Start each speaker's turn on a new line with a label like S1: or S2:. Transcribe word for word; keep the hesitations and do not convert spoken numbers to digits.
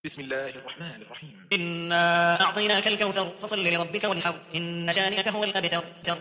S1: بسم الله الرحمن الرحيم.
S2: إنا أعطيناك الكوثر فصل لربك وانحر إن شانئك هو الأبتر.